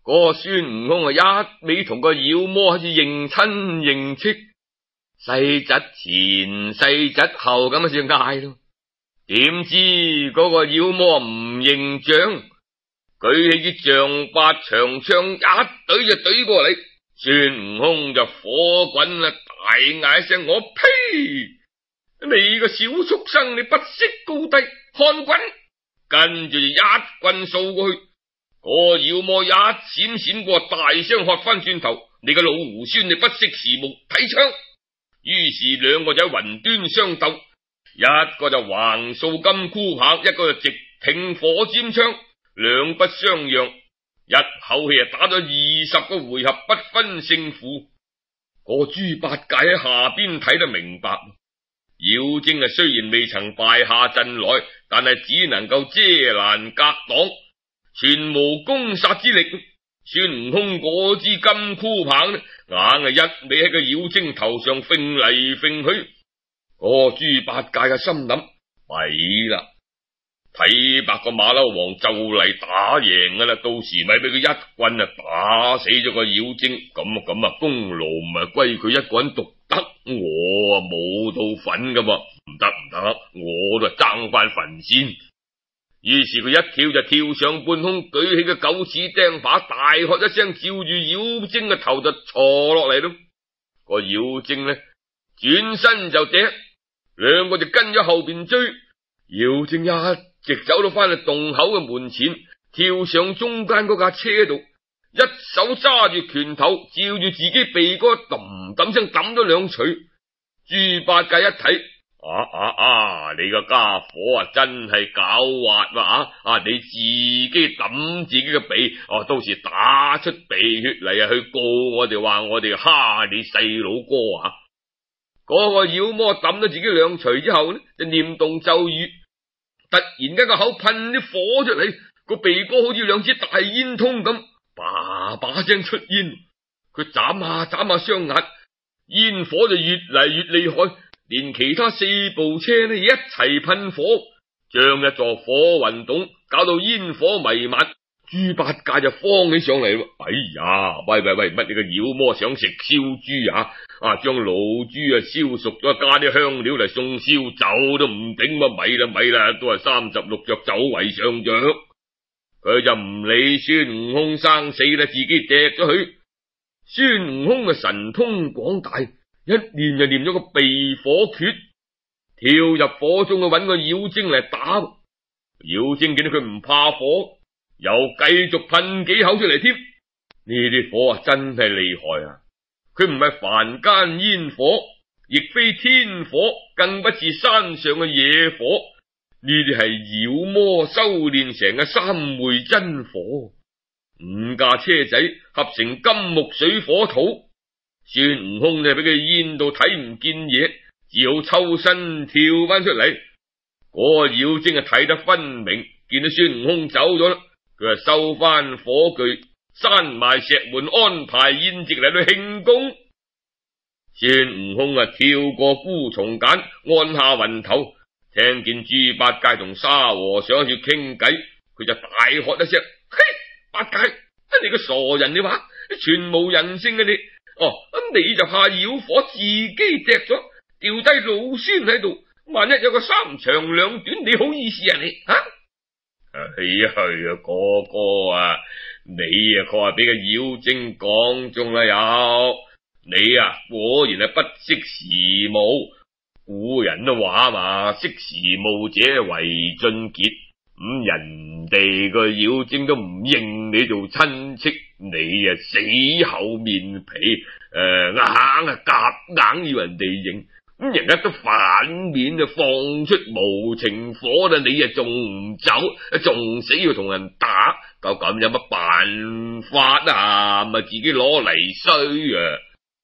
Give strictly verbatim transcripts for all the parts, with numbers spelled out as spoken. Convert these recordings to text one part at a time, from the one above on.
嗰個孫悟空啊，一味同個妖魔喺度認親認戚，世侄前世侄後咁先嗌咯。點知嗰個妖魔唔認賬，舉起支丈八長槍一懟就懟過嚟。孫悟空就火滾啦，大嗌一聲：我呸！你個小畜生，你不識高低，看滾！跟住就一棍掃過去。嗰個妖魔一閃閃過，大聲喝翻轉頭：你個老猢猻，你不識時務睇槍！於是兩個就喺雲端相鬥，一個就橫掃金箍棒，一個就直挺火尖槍，兩不相讓，一口氣啊打咗二十個回合，不分勝負。個豬八戒喺下邊睇得明白，妖精啊雖然未曾敗下陣來，但係只能夠遮攔格擋，全無攻殺之力。孫悟空嗰支金箍棒呢，硬係一味喺個妖精頭上揈嚟揈去。個豬八戒嘅心諗：弊啦，睇白個馬騮王就嚟打贏噶啦，到時咪俾佢一棍啊打死咗個妖精，咁啊咁啊功勞唔係歸佢一個人獨得，我啊冇到份噶嘛，唔得唔得，我就爭翻份先。於是佢一跳就跳上半空，舉起個九齒釘耙，大喝一聲，照住妖精嘅頭就鋤落嚟咯。個妖精呢轉身就掟，兩個就跟咗後邊追。妖精一直走到翻去洞口嘅門前，跳上中間嗰架車度，一手揸住拳頭，照住自己鼻哥揼揼聲揼咗兩錘。豬八戒一睇，啊啊啊！你個家伙啊，真係狡猾啊！啊，你自己揼自己嘅鼻，哦、啊，到時打出鼻血嚟啊，去告我哋話我哋蝦你細佬哥啊！嗰個妖魔揼咗自己兩錘之後呢，就念動咒語，突然間個口噴啲火出嚟，個鼻哥好似兩支大煙通咁，叭叭聲出煙。佢眨下眨下雙眼，煙火就越嚟越厲害，連其他四部車呢一齊噴火，將一座火雲洞搞到煙火彌漫。豬八戒就慌起上嚟咯，哎呀，喂喂喂，乜你個妖魔想食燒豬啊？啊，將老豬啊燒熟咗，加啲香料嚟送燒酒都唔頂嘛，咪啦咪啦，都係三十六着酒為上着。佢就唔理孫悟空生死啦，自己掟咗佢。孫悟空嘅神通廣大，一念就念咗個避火訣，跳入火中去揾個妖精嚟打。妖精見到佢唔怕火，又繼續噴幾口出嚟添。呢啲火啊真係厲害啊！佢唔係凡間煙火，亦非天火，更不似山上嘅野火。呢啲係妖魔修煉成嘅三昧真火。五架車仔合成金木水火土。孫悟空呢俾佢煙到睇唔見嘢，只好抽身跳翻出嚟。嗰個妖精啊睇得分明，見到孫悟空走咗啦，佢就收翻火炬，閂埋石門，安排宴席嚟到慶功。孫悟空啊跳過枯叢梘，按下雲頭，聽見豬八戒同沙和尚喺度傾偈，佢就大喝一聲：嘿，八戒，你個傻人，你話全無人性嘅你！哦，咁你就怕妖火自己掟咗，掉低老孫喺度，萬一有個三長兩短，你好意思啊你？吓、啊？係啊係啊，哥哥啊，你啊確係俾個妖精講中啦有，你啊果然係不識時務。古人都話嘛，識時務者為俊傑。咁、嗯、人哋個妖精都唔認你做親戚，你啊死厚面皮，誒、呃、硬啊夾硬要人哋認，咁人家都反面就放出無情火啦，你啊仲唔走，仲死要同人打，究咁有乜辦法啊？咪自己攞嚟衰啊！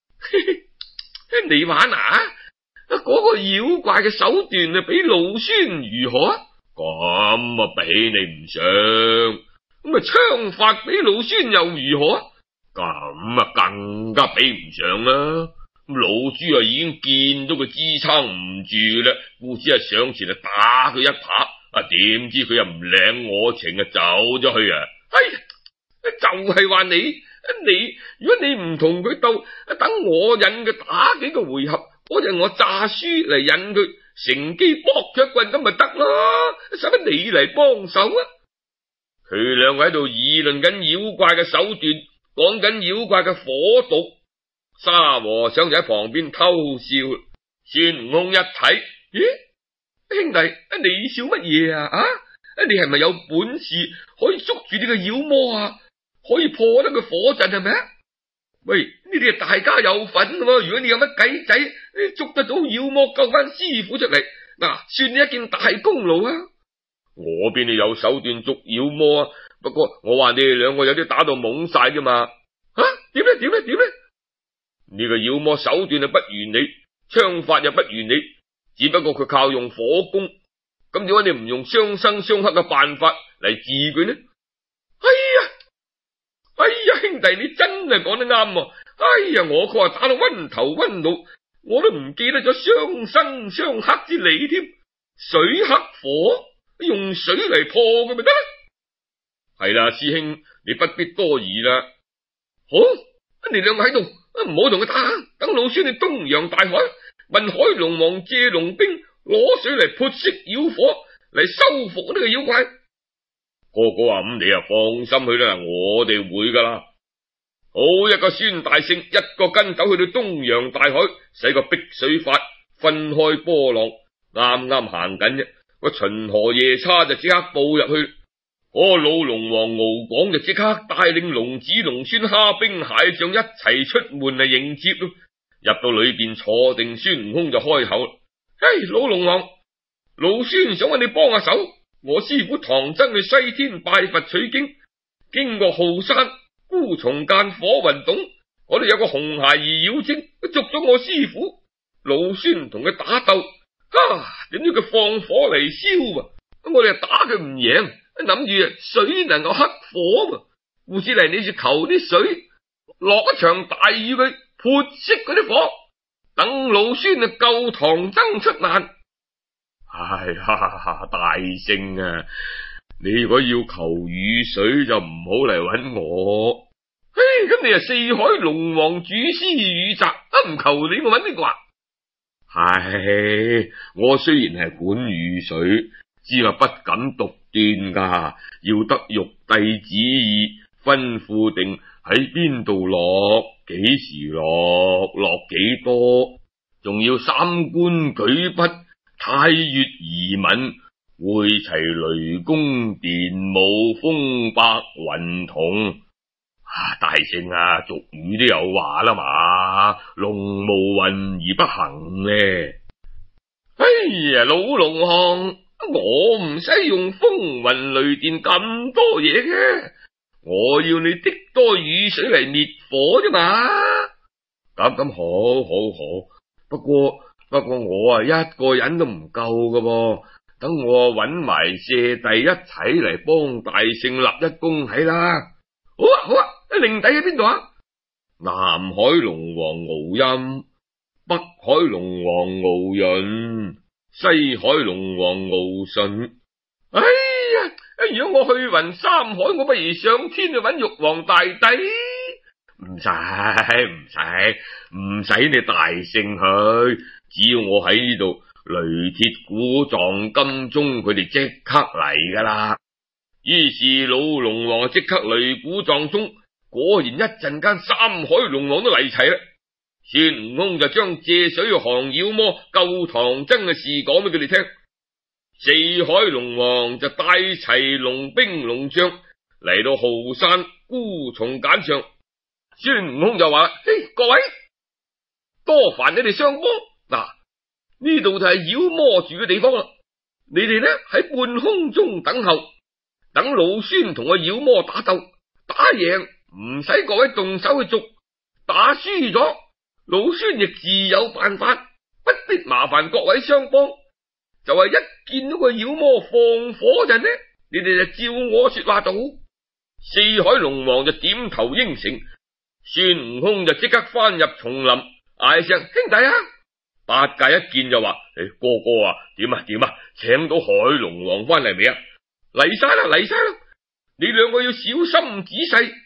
你玩啊？嗰、那個妖怪嘅手段啊，比老孫如何啊？咁啊比你唔上，咁啊槍法比老孫又如何啊？咁啊更加比唔上啦。咁老豬啊已經見到佢支撐唔住啦，故此啊上前啊打佢一拍，啊點知佢又唔領我情啊走咗去啊！哎呀，走係話你，你如果你唔同佢鬥，等我引佢打幾個回合，嗰陣我詐輸嚟引佢，乘機搏佢一棍咁咪得啦，使乜你嚟幫手啊？佢兩個喺度議論緊妖怪嘅手段，講緊妖怪嘅火毒。沙和尚就喺旁邊偷笑。孫悟空一睇，咦，兄弟，你笑乜嘢啊？啊，你係咪有本事可以捉住呢個妖魔啊？可以破得佢火陣係咪啊？喂，呢啲係大家有份喎。如果你有乜計仔，你捉得到妖魔，救翻師傅出嚟，嗱，算你一件大功勞啊！我邊度有手段捉妖魔啊？不過我話你哋兩個有啲打到懵晒啫嘛。啊，點咧？點咧？點咧？呢個妖魔手段係不如你，槍法又不如你，只不過佢靠用火攻。咁點解你唔用雙生雙克嘅辦法嚟治佢呢？哎呀，哎呀，兄弟你真係講得啱啊！哎呀，我佢話打到暈頭暈腦，我都唔記得咗雙生雙克之理添。水克火，用水嚟破佢咪得？係啦，師兄，你不必多疑啦。好，你兩個喺度，唔好同佢打，等老孫去東洋大海問海龍王借龍兵，攞水嚟潑熄妖火，嚟收服呢個妖怪。哥哥話咁，你啊放心去啦，我哋會噶啦。好，一個孫大聖一個跟斗去到東洋大海，使個碧水法分開波浪，啱啱行緊啫。個秦河夜叉就即刻步入去，嗰個老龍王敖廣就即刻帶領龍子龍孫蝦兵蟹將一齊出門嚟迎接咯。入到裏邊坐定，孫悟空就開口啦：嘿，老龍王，老孫想揾你幫下手。我師傅唐僧去西天拜佛取經，經過浩山、孤松澗、火雲洞，嗰度有個紅孩兒妖精，捉咗我師傅。老孫同佢打鬥，啊，點知佢放火嚟燒啊！我哋打佢唔贏，諗住水能夠克火嘛。護士嚟，你就求啲水落一場大雨，佢潑熄嗰啲火，等老孫啊救唐僧出難。唉呀，大聖啊，你如果要求雨水就唔好嚟揾我。嘿，咁你啊四海龍王主師雨澤，啊唔求你我揾呢個啊？唉，我雖然係管雨水，只係不敢獨斷噶，要得玉帝旨意，吩咐定喺邊度落，幾時落，落幾多，仲要三官舉筆，太乙移民，會齊雷公電母風白雲同。啊，大聖啊，俗語都有話啦嘛，龍無雲而不行咧。哎呀，老龍王，我唔使用風雲雷電咁多嘢嘅，我要你滴多雨水嚟滅火啫嘛。咁咁好好好，不過不過我啊一個人都唔夠噶噃，等我搵埋謝帝一齊嚟幫大聖立一功係啦。好啊好啊，靈帝喺邊度啊？南海龍王敖陰，北海龍王敖閏，西海龍王敖舜。哎呀，如果我去匀三海，我不如上天去搵玉皇大帝。唔使唔使唔使你大聖去，只要我喺呢度，雷鐵鼓撞金鐘，佢哋即刻嚟噶啦。於是老龍王即刻雷鼓撞鐘，果然一陣間三海龍王都嚟齊啦。孫悟空就將借水降妖魔、救唐僧嘅事講俾佢哋聽。四海龍王就帶齊龍兵龍將嚟到浩山孤松澗上。孫悟空就話：嘿，各位，多煩你哋雙幫，嗱，呢度就係妖魔住嘅地方啦。你哋呢喺半空中等候，等老孫同個妖魔打鬥，打贏唔使各位動手去捉，打輸咗老孫亦自有辦法，不必麻煩各位雙幫。就係一見到個妖魔放火陣呢，你哋就照我說話做。四海龍王就點頭應承。孫悟空就即刻翻入叢林，嗌聲：兄弟啊！八戒一見就話：誒，哥哥啊，點啊點啊，請到海龍王翻嚟未啊？嚟晒啦嚟晒啦！你兩個要小心仔細，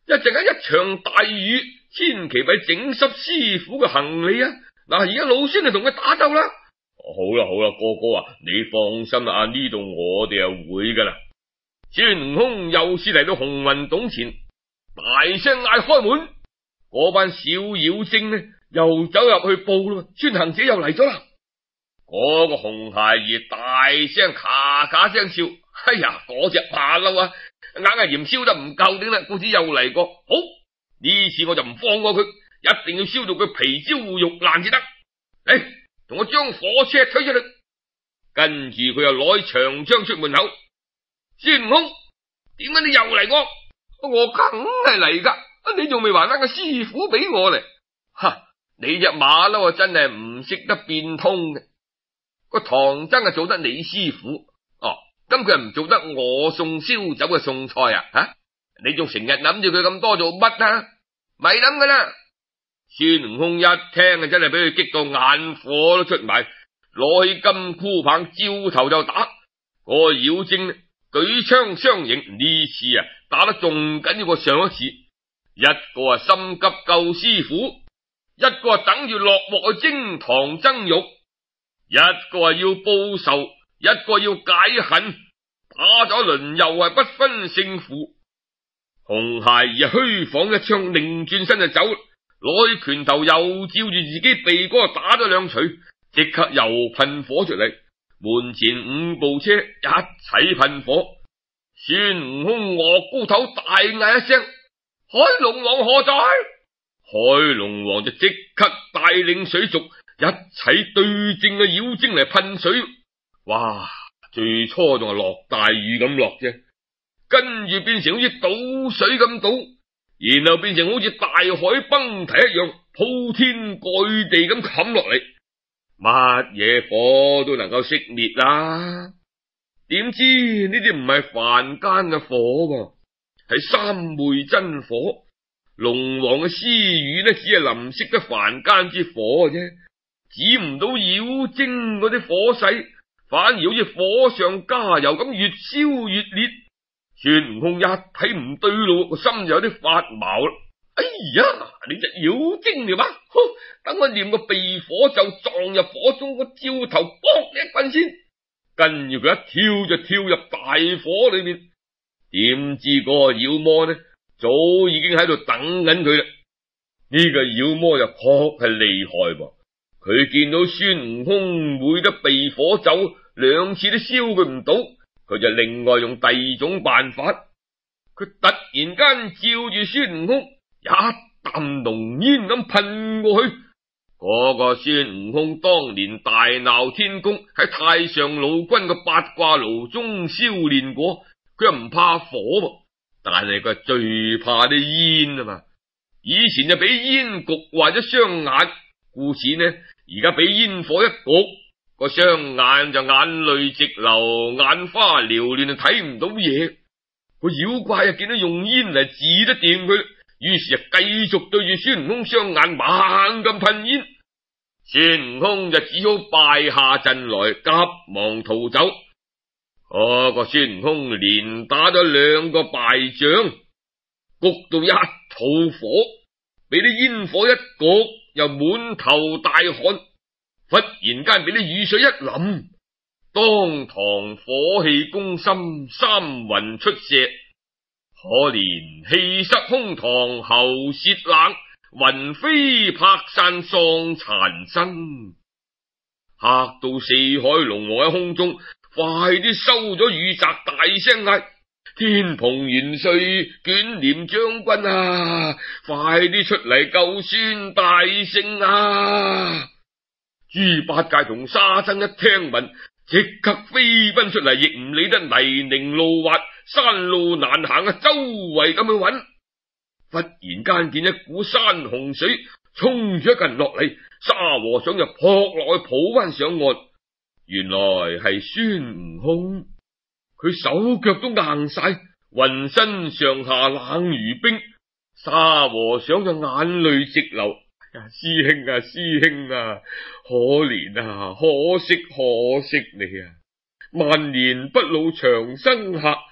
一陣間一場大雨，千祈咪整濕師傅嘅行李啊！嗱，而家老孫就同佢打鬥啦。好啦好啦，哥哥啊，你放心啦，呢度我哋又會噶啦。孫悟空又是嚟到洪雲洞前，大聲嗌開門。嗰班小妖精呢，又走入去報啦，孫行者又嚟咗啦。嗰、那個紅孩兒大聲咔咔聲笑，哎呀，嗰隻馬騮啊，硬係鹽燒得唔夠頂啦，故此又嚟過。好，呢次我就唔放過佢，一定要燒到佢皮焦肉爛至得。嚟，同我將火車推出去。跟住佢又攞長槍出門口。孫悟空，點解你又嚟過？我梗係嚟噶，你仲未還翻個師傅俾我嚟？哈，你隻馬騮啊，真係唔識得變通嘅。個唐僧啊做得你師傅，哦，咁佢唔做得我送燒酒嘅餸菜啊？吓、啊，你仲成日諗住佢咁多做乜啊？咪諗噶啦！孫悟空一聽啊，真係俾佢激到眼火都出埋，攞起金箍棒照頭就打。嗰個妖精呢，舉槍相迎，呢次啊打得仲緊要過上一次。一個啊心急救師傅，一個啊等住落鑊去蒸唐僧肉。一個係要報仇，一個要解恨，打咗輪又係不分勝負。紅孩兒虛晃一槍，擰轉身就走，攞起拳頭又照住自己鼻哥打咗兩錘，即刻又噴火出嚟。門前五部車一齊噴火，孫悟空岳高頭大嗌一聲：海龍王何在？海龍王就即刻帶領水族一齊對正嘅妖精嚟噴水。哇！最初仲係落大雨咁落啫，跟住變成好似倒水咁倒，然後變成好似大海崩堤一樣鋪天蓋地咁冚落嚟，乜嘢火都能夠熄滅啦。點知呢啲唔係凡間嘅火喎，係三昧真火。龍王嘅私語呢，只係淋熄得凡間之火嘅啫，指唔到妖精嗰啲火勢，反而好似火上加油咁越燒越烈。孫悟空一睇唔對路，個心就有啲發毛啦。哎呀，你隻妖精嚟嘛？等我念個避火咒撞入火中，個照頭卜一棍先。跟住佢一跳就跳入大火裏面。點知嗰個妖魔呢，早已經喺度等緊佢啦。呢、這個妖魔就確係厲害噃。佢見到孫悟空會得避火咒，兩次都燒佢唔到，佢就另外用第二種辦法。佢突然間照住孫悟空一啖濃煙咁噴過去。嗰、那個孫悟空當年大鬧天宮，喺太上老君嘅八卦爐中燒煉過，佢又唔怕火噃，但係佢最怕啲煙啊嘛。以前就俾煙焗壞咗雙眼，故此呢，而家俾煙火一焗，個雙眼就眼淚直流，眼花繚亂，就睇唔到嘢。個妖怪啊見到用煙嚟治得掂佢，於是就繼續對住孫悟空雙眼猛咁噴煙。孫悟空就只好敗下陣來，急忙逃走。嗰個孫悟空連打咗兩個敗仗，焗到一肚火，俾啲煙火一焗，又滿頭大汗。忽然間俾啲雨水一淋，當堂火氣攻心，三魂出射。可憐氣塞胸膛，喉舌冷，魂飛魄散，喪殘身。嚇到四海龍王喺空中快啲收咗雨澤，大聲嗌：天蓬元帥、捲簾將軍啊，快啲出嚟救孫大聖啊！豬八戒同沙僧一聽聞，即刻飛奔出嚟，亦唔理得泥濘路滑，山路難行啊，周圍咁去揾。忽然間見一股山洪水沖咗一個人落嚟，沙和尚就撲落去抱翻上岸。原來係孫悟空，佢手腳都硬晒，渾身上下冷如冰。沙和尚就眼淚直流。師兄啊，師兄啊，可憐啊，可惜可惜你啊，萬年不老長生客，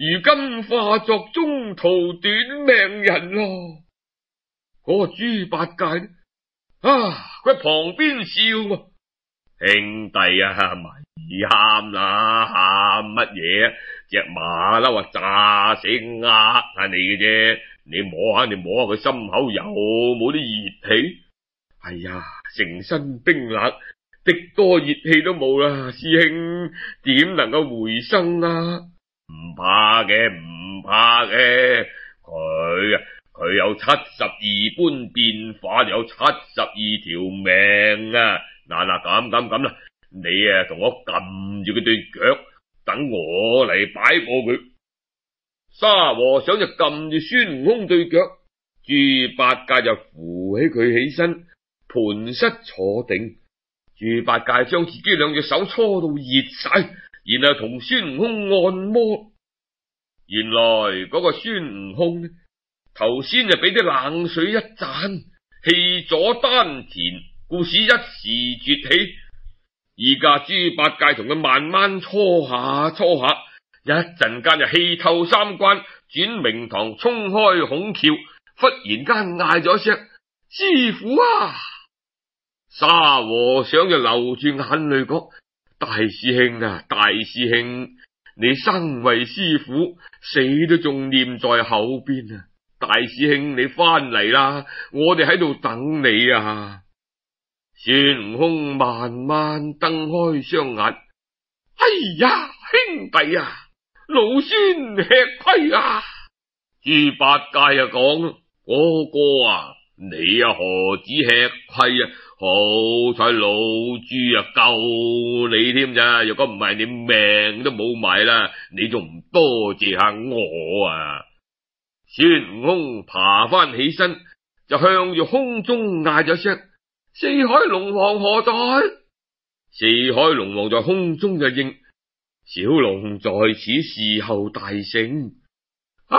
如今化作中途短命人咯。嗰、那個豬八戒呢？啊，佢喺旁邊笑啊，兄弟啊，咪喊啦，喊乜嘢啊？隻馬騮啊，炸死呃下你嘅啫，你摸下，你摸下佢心口有冇啲熱氣？哎呀，成身冰冷，滴多熱氣都冇啦，師兄點能夠回生啊？唔怕嘅，唔怕嘅，佢啊，佢有七十二般變化，有七十二條命啊！嗱嗱，咁咁咁啦，你啊同我撳住佢對腳，等我嚟擺佈佢。沙和尚就撳住孫悟空對腳，豬八戒就扶起佢起身，盤膝坐定。豬八戒將自己兩隻手搓到熱晒，然後同孫悟空按摩。原來嗰個孫悟空呢，頭先就俾啲冷水一盞，氣阻丹田，故使一時絕氣。而家豬八戒同佢慢慢搓下搓下，一陣間就氣透三關，轉明堂，衝開孔竅，忽然間嗌咗聲師父啊！沙和尚就流住眼淚講：大師兄啊，大師兄，你生為師父，死都仲念在口邊啊！大師兄你翻嚟啦，我哋喺度等你啊！孫悟空慢慢瞪開雙眼，哎呀，兄弟啊，老孫吃虧啊！豬八戒啊講：哥哥啊，你啊何止吃虧啊？好彩老豬啊救你添咋，若果唔係你命都冇埋啦，你仲唔多謝下我啊？孫悟空爬翻起身，就向住空中嗌咗聲：四海龍王何在？四海龍王在空中就應：小龍在此侍候大聖。唉，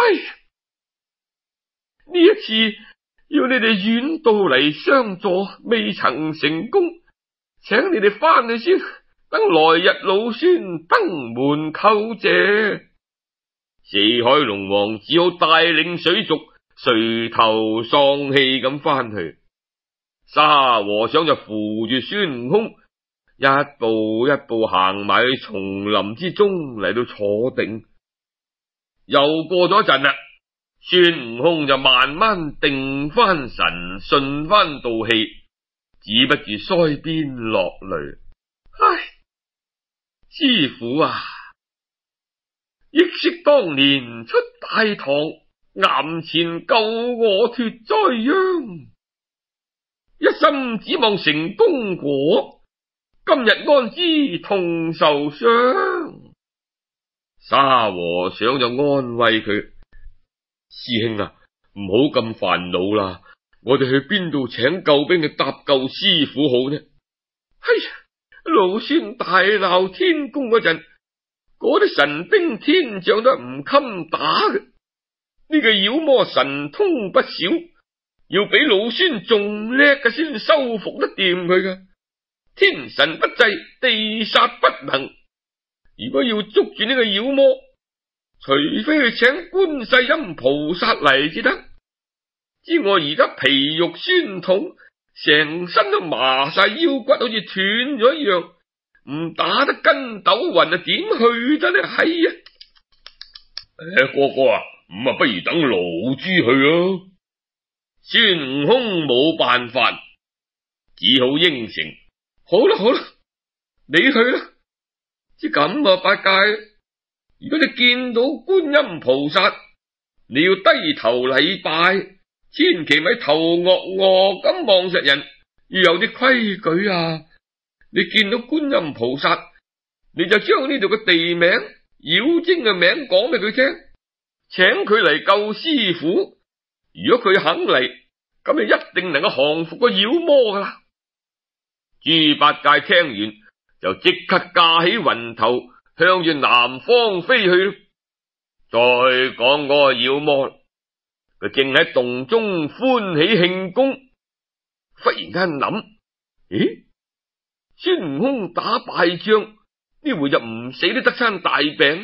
呢一次要你哋遠道嚟相助，未曾成功，請你哋翻去先，等來日老孫登門叩謝。四海龍王只好帶領水族垂頭喪氣咁翻去。沙和尚就扶住孫悟空，一步一步行埋去叢林之中嚟到坐定。又過咗一陣啦，孫悟空就慢慢定翻神，順翻道氣，止不住腮邊落淚。唉，師父啊，憶昔當年出大唐，岩前救我脫災殃，一心指望成功果，今日安知同受傷？沙和尚就安慰佢：師兄啊，唔好咁煩惱啦，我哋去邊度請救兵去搭救師父好呢？哎呀，老孫大鬧天宮嗰陣，嗰啲神兵天將都唔襟打嘅，呢、這個妖魔神通不少，要比老孫仲叻嘅先收服得掂佢嘅。天神不濟，地煞不能。如果要捉住呢個妖魔，除非去請觀世音菩薩嚟至得。知我而家皮肉酸痛，成身都麻晒，腰骨好似斷咗一樣，唔打得筋斗雲啊，點去得呢？係啊，誒，哥哥啊，咁啊，不如等老豬去咯。孫悟空冇辦法，只好應承。好啦好啦，你去啦。即咁啊，八戒，如果你見到觀音菩薩，你要低頭禮拜，千祈咪頭惡惡咁望實人，要有啲規矩啊！你見到觀音菩薩，你就將呢度嘅地名、妖精嘅名講俾佢聽，請佢嚟救師父。如果佢肯嚟，咁就一定能夠降服個妖魔噶啦。豬八戒聽完就即刻駕起雲頭，向住南方飛去。再講嗰個妖魔，佢正喺洞中歡喜慶功，忽然間諗：咦，孫悟空打敗仗呢回就唔死都得餐大病，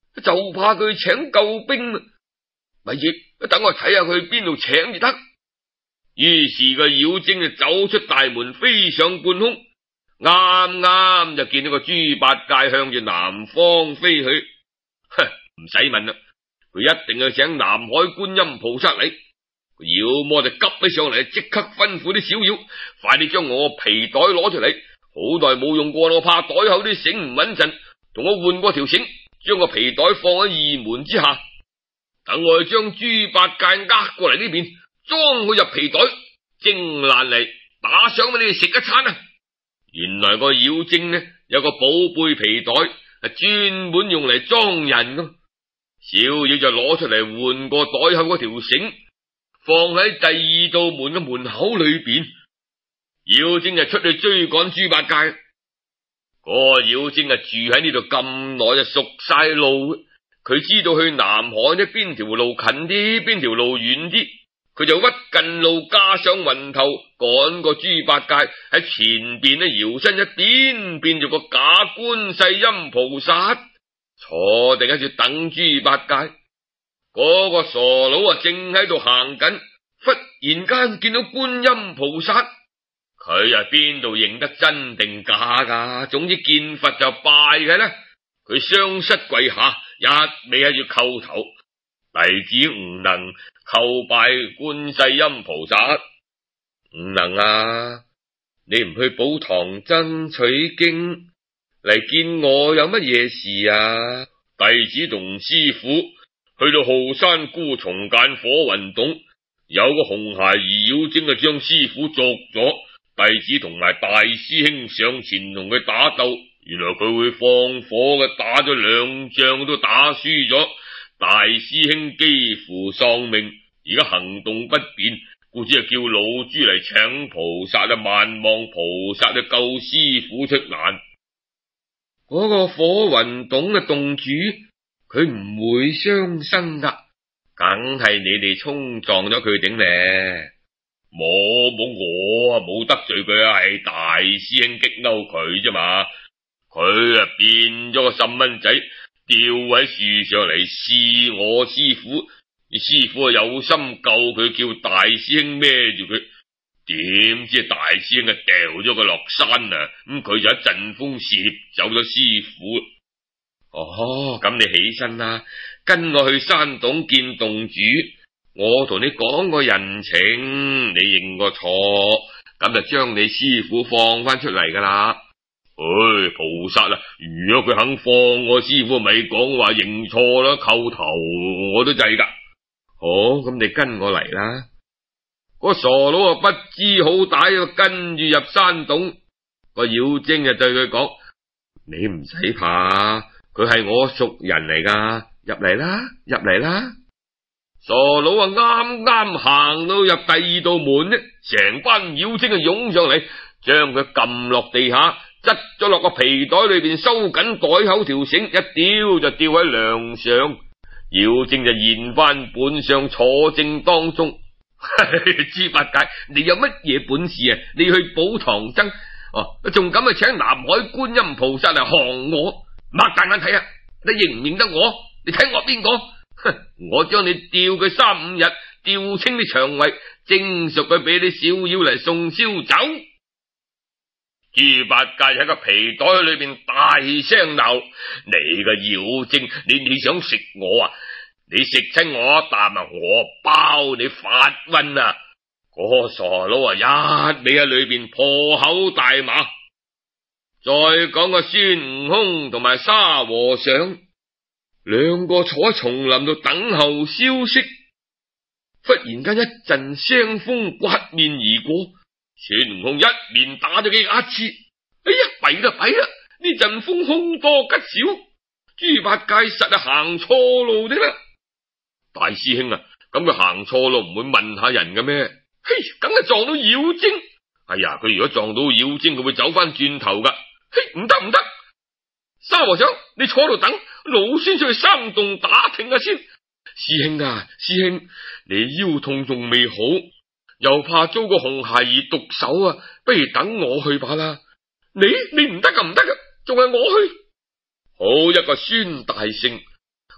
就怕佢請救兵啊！咪住，等我睇下佢去邊度請至得。於是個妖精就走出大門，飛上半空，啱啱就見到個豬八戒向住南方飛去。哼，唔使問啦，佢一定係請南海觀音菩薩嚟。個妖魔就急起上嚟，即刻吩咐啲小妖，快啲將我皮袋攞出嚟，好耐冇用過，我怕袋口啲繩唔穩陣，同我換過條繩，將個皮袋放喺二門之下，等我去將豬八戒呃過嚟呢邊，裝佢入皮袋，蒸爛嚟打賞俾你哋食一餐啊！原來個妖精呢有個寶貝皮袋，係專門用嚟裝人噶。小妖就攞出嚟換過袋口嗰條繩，放喺第二道門嘅門口裏邊。妖精就出去追趕豬八戒。嗰個妖精啊住喺呢度咁耐，就熟晒路，佢知道去南海呢邊條路近啲，邊條路遠啲，佢就屈近路加上雲頭，趕個豬八戒喺前邊呢搖身一變，變做個假觀世音菩薩，坐定喺度等豬八戒。嗰個傻佬啊正喺度行緊，忽然間見到觀音菩薩，佢又邊度認得真定假噶？總之見佛就拜嘅啦。佢雙膝跪下，一味喺度叩頭，弟子唔能叩拜觀世音菩薩。唔能啊，你唔去寶堂爭取經嚟見我有乜嘢事啊？弟子同師父去到浩山孤叢間火雲洞，有個紅孩兒妖精啊將師父捉咗，弟子同埋大師兄上前同佢打鬥，原來佢會放火嘅，打咗兩仗都打輸咗，大師兄幾乎喪命，而家行動不便，故此就叫老豬嚟請菩薩啊，萬望菩薩啊救師父出難。嗰個火雲洞嘅洞主，佢唔會傷生噶，梗係你哋衝撞咗佢頂咧。冇冇，我啊冇得罪佢啊，係大師兄激嬲佢啫嘛。佢啊變咗個細蚊仔，吊喺樹上嚟試我師父。師父啊有心救佢，叫大師兄孭住佢，點知大師兄啊掉咗佢落山啊，咁佢就一陣風攝走咗師父。哦，咁你起身啦，跟我去山洞見洞主，我同你講個人情，你認個錯，咁就將你師父放翻出嚟噶啦。唉，菩薩啊，如果佢肯放我師父，咪講話認錯啦，叩頭我都制噶。好，咁你跟我嚟啦。個傻佬啊不知好歹，跟住入山洞。個妖精就對佢講：你唔使怕，佢係我熟人嚟噶，入嚟啦，入嚟啦。傻佬啊啱啱行到入第二道門呢，成班妖精啊湧上嚟，將佢撳落地下，執咗落個皮袋裏邊，收緊袋口條繩，一吊就吊喺梁上。妖精就現翻本相，坐正當中。豬八戒，你有乜嘢本事啊？你去寶堂僧哦，仲敢去請南海觀音菩薩嚟降我？擘大眼睇下，你認唔認得我？你睇我邊個？哼！我將你吊佢三五日，吊清啲腸胃，蒸熟佢俾啲小妖嚟送燒酒。豬八戒喺個皮袋裏邊大聲鬧：你個妖精，你你想食我啊？你食親我一啖啊，我包你發瘟啊！嗰個傻佬啊，一味喺裏邊破口大罵。再講個孫悟空同埋沙和尚，兩個坐喺叢林度等候消息。忽然間一陣腥風刮面而過，孫悟空一面打咗幾個乞嗤。哎呀，弊啦弊啦！呢陣風凶多吉少，豬八戒實係行錯路的啦。大師兄啊，咁佢行錯路唔會問下人嘅咩？嘿，梗係撞到妖精。哎呀，佢如果撞到妖精，佢會走翻轉頭噶。嘿，唔得唔得！沙和尚，你坐度等，老孫出去山洞打聽下先。師兄啊，師兄，你腰痛仲未好，又怕遭個紅孩兒毒手啊，不如等我去吧啦。你你唔得噶唔得噶，仲係我去。好一個孫大聖，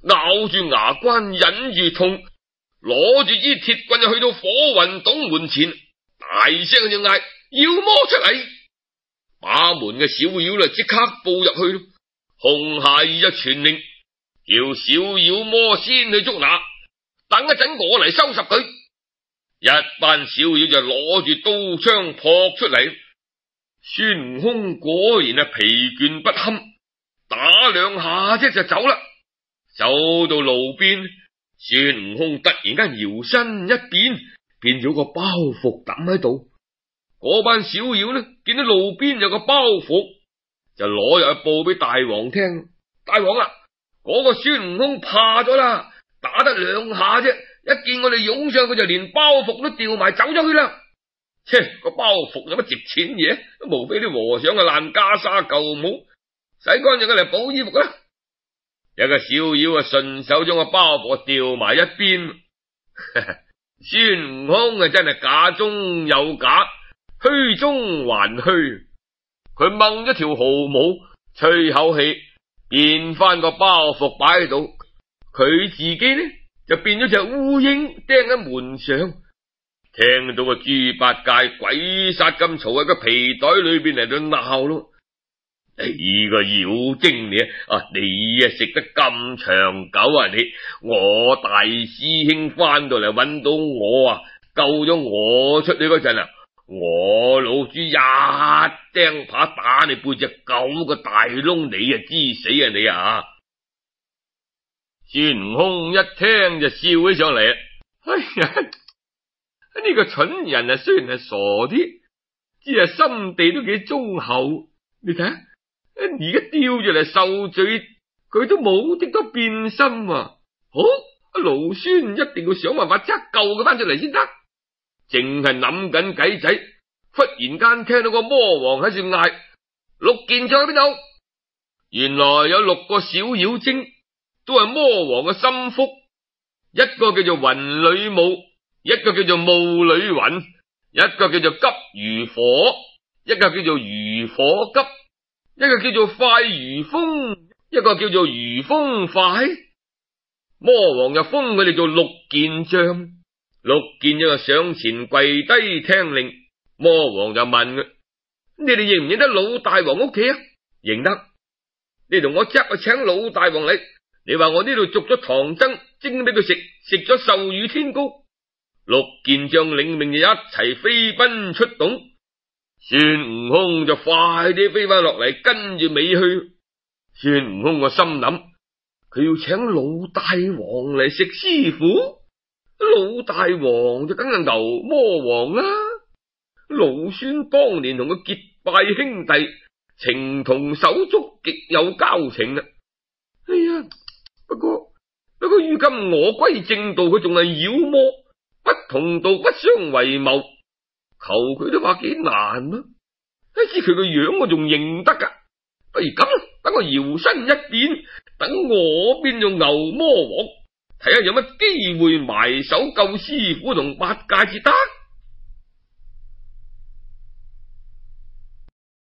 咬住牙關，忍住痛，攞住支鐵棍就去到火雲洞門前，大聲就嗌：妖魔出嚟！把門嘅小妖啦，即刻步入去咯。紅孩兒就傳令，叫小妖魔先去捉拿，等一陣我嚟收拾佢。一班小妖就攞住刀槍撲出嚟。孫悟空果然係疲倦不堪，打兩下啫就走啦。走到路邊，孫悟空突然間搖身一變，變咗個包袱抌喺度。嗰班小妖呢，見到路邊有個包袱，就攞入去報俾大王聽。大王啊，嗰個孫悟空怕咗啦，打得兩下啫，一見我哋湧上去就連包袱都掉埋走咗去啦。切，個包袱有乜值錢嘢？無非啲和尚嘅爛袈裟舊帽，洗乾淨佢嚟補衣服啦。有個小妖啊，順手將個包袱掉埋一邊。孫悟空啊，真係假中有假，虛中還虛。佢掹咗條毫毛，吹口氣，變翻個包袱擺喺度。佢自己呢，就變咗隻烏蠅釘喺門上。聽到個豬八戒鬼殺咁嘈喺個皮袋裏邊嚟到鬧咯。你個妖精你啊，你啊食得咁長久啊你！我大師兄翻到嚟揾到我啊，救咗我出去嗰陣啊，我老豬一釘耙打你背脊九個大窿，你啊知死啊你啊！孫悟空一聽就笑起上嚟。哎呀！呢個蠢人啊，雖然係傻啲，只係心地都幾忠厚。你睇下，而家吊住嚟受罪，佢都冇啲多變心啊！好，阿勞孫一定要想辦法即刻救佢翻出嚟先得。淨係諗緊計仔，忽然間聽到個魔王喺度嗌：六件在邊度？原來有六個小妖精，都係魔王嘅心腹，一個叫做雲女舞，一個叫做霧女雲，一個叫做急如火，一個叫做如火急，一個叫做快如風，一個叫做如風快。魔王就封佢哋做六健將，六健將就上前跪低聽令。魔王就問佢：你哋認唔認得老大王屋企啊？認得。你同我即刻去請老大王嚟。你話我呢度捉咗唐僧，蒸俾佢食，食咗壽與天高。六健將領命就一齊飛奔出洞，孫悟空就快啲飛翻落嚟，跟住尾去。孫悟空個心諗，佢要請老大王嚟食師傅，老大王就梗係牛魔王啦。老孫當年同佢結拜兄弟，情同手足，極有交情啊！哎呀，不過不過如今我歸正道，佢仲係妖魔。不同道不相為謀，求佢都話幾難啊！一知佢個樣我仲認得噶，不如咁，等我搖身一變，等我變做牛魔王，睇下有乜機會埋手救師傅同八戒至得。